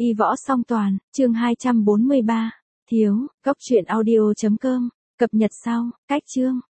Y võ song toàn, chương 243. Thiếu, góc truyện audio.com, cập nhật sau, cách chương.